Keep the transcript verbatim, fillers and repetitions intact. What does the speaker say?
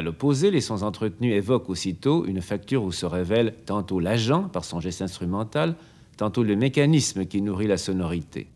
À l'opposé, les sons entretenus évoquent aussitôt une facture où se révèle tantôt l'agent par son geste instrumental, tantôt le mécanisme qui nourrit la sonorité.